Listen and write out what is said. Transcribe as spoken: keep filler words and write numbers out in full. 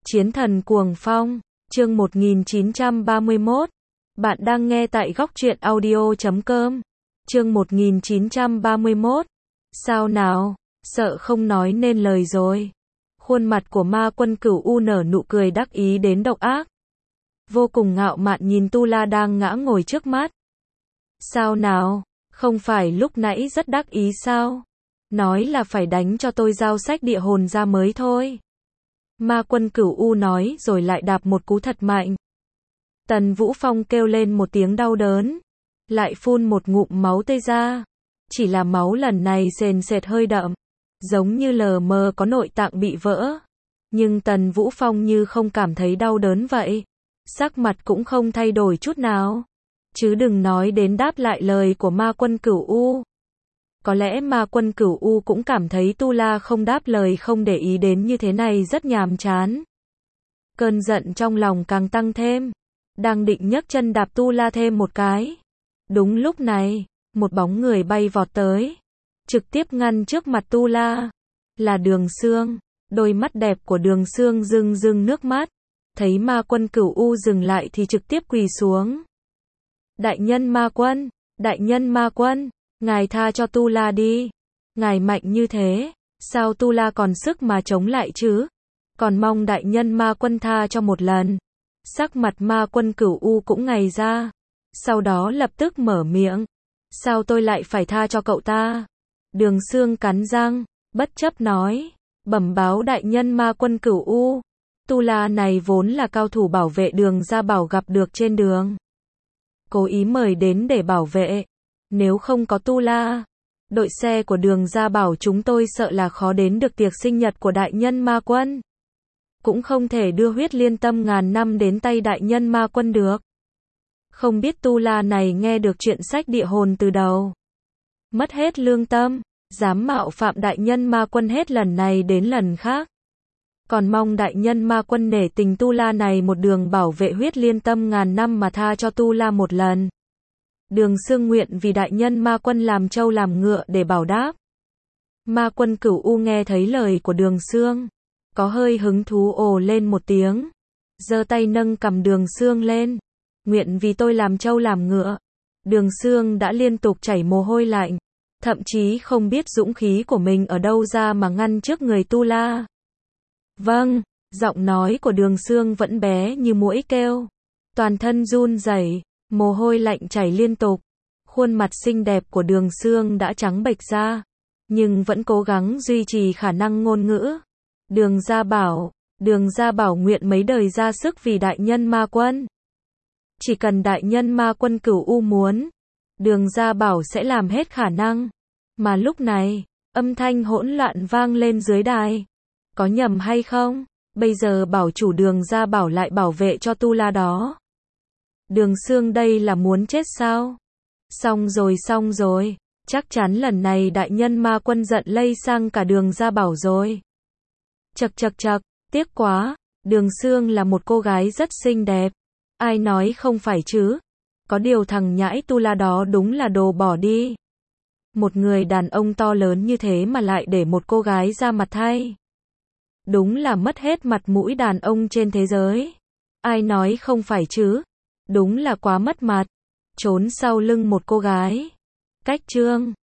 Chiến thần cuồng phong, chương một nghìn chín trăm ba mươi mốt. Bạn đang nghe tại góc truyện audio chấm com. Chương một nghìn chín trăm ba mươi mốt. Sao nào, sợ không nói nên lời rồi. Khuôn mặt của ma quân cửu u nở nụ cười đắc ý đến độc ác. Vô cùng ngạo mạn nhìn Tu La đang ngã ngồi trước mắt. Sao nào, không phải lúc nãy rất đắc ý sao? Nói là phải đánh cho tôi giao sách địa hồn ra mới thôi. Ma quân cửu u nói rồi lại đạp một cú thật mạnh. Tần Vũ Phong kêu lên một tiếng đau đớn, lại phun một ngụm máu tươi ra. Chỉ là máu lần này sền sệt hơi đậm, giống như lờ mờ có nội tạng bị vỡ. Nhưng Tần Vũ Phong như không cảm thấy đau đớn vậy. Sắc mặt cũng không thay đổi chút nào. Chứ đừng nói đến đáp lại lời của ma quân cửu u. Có lẽ ma quân cửu u cũng cảm thấy Tu La không đáp lời không để ý đến như thế này rất nhàm chán. Cơn giận trong lòng càng tăng thêm. Đang định nhấc chân đạp Tu La thêm một cái. Đúng lúc này, một bóng người bay vọt tới. Trực tiếp ngăn trước mặt Tu La. Là Đường Sương. Đôi mắt đẹp của Đường Sương rưng rưng nước mắt. Thấy ma quân cửu u dừng lại thì trực tiếp quỳ xuống. Đại nhân ma quân, đại nhân ma quân, ngài tha cho Tu La đi. Ngài mạnh như thế, sao Tu La còn sức mà chống lại chứ? Còn mong đại nhân ma quân tha cho một lần. Sắc mặt ma quân cửu u cũng ngày ra. Sau đó lập tức mở miệng. Sao tôi lại phải tha cho cậu ta? Đường Sương cắn răng, bất chấp nói. Bẩm báo đại nhân ma quân cửu u. Tu La này vốn là cao thủ bảo vệ Đường Gia Bảo gặp được trên đường. Cố ý mời đến để bảo vệ. Nếu không có Tu La, đội xe của Đường Gia Bảo chúng tôi sợ là khó đến được tiệc sinh nhật của đại nhân ma quân. Cũng không thể đưa huyết liên tâm ngàn năm đến tay đại nhân ma quân được. Không biết Tu La này nghe được chuyện sách địa hồn từ đầu. Mất hết lương tâm, dám mạo phạm đại nhân ma quân hết lần này đến lần khác. Còn mong đại nhân ma quân nể tình Tu La này một đường bảo vệ huyết liên tâm ngàn năm mà tha cho Tu La một lần. Đường Sương nguyện vì đại nhân ma quân làm trâu làm ngựa để bảo đáp. Ma quân cửu u nghe thấy lời của Đường Sương, có hơi hứng thú ồ lên một tiếng. Giơ tay nâng cầm Đường Sương lên. Nguyện vì tôi làm trâu làm ngựa. Đường Sương đã liên tục chảy mồ hôi lạnh. Thậm chí không biết dũng khí của mình ở đâu ra mà ngăn trước người Tu La. Vâng, giọng nói của Đường Sương vẫn bé như muỗi kêu. Toàn thân run rẩy, mồ hôi lạnh chảy liên tục. Khuôn mặt xinh đẹp của Đường Sương đã trắng bệch ra, nhưng vẫn cố gắng duy trì khả năng ngôn ngữ. Đường Gia Bảo, Đường Gia Bảo nguyện mấy đời ra sức vì đại nhân ma quân. Chỉ cần đại nhân ma quân cửu u muốn, Đường Gia Bảo sẽ làm hết khả năng. Mà lúc này, âm thanh hỗn loạn vang lên dưới đài. Có nhầm hay không? Bây giờ bảo chủ Đường Gia Bảo lại bảo vệ cho Tu La đó. Đường Sương đây là muốn chết sao? Xong rồi xong rồi, chắc chắn lần này đại nhân ma quân giận lây sang cả Đường Gia Bảo rồi. Chậc chậc chậc, tiếc quá, Đường Sương là một cô gái rất xinh đẹp. Ai nói không phải chứ? Có điều thằng nhãi Tu La đó đúng là đồ bỏ đi. Một người đàn ông to lớn như thế mà lại để một cô gái ra mặt thay. Đúng là mất hết mặt mũi đàn ông trên thế giới. Ai nói không phải chứ? Đúng là quá mất mặt. Trốn sau lưng một cô gái. Cách chương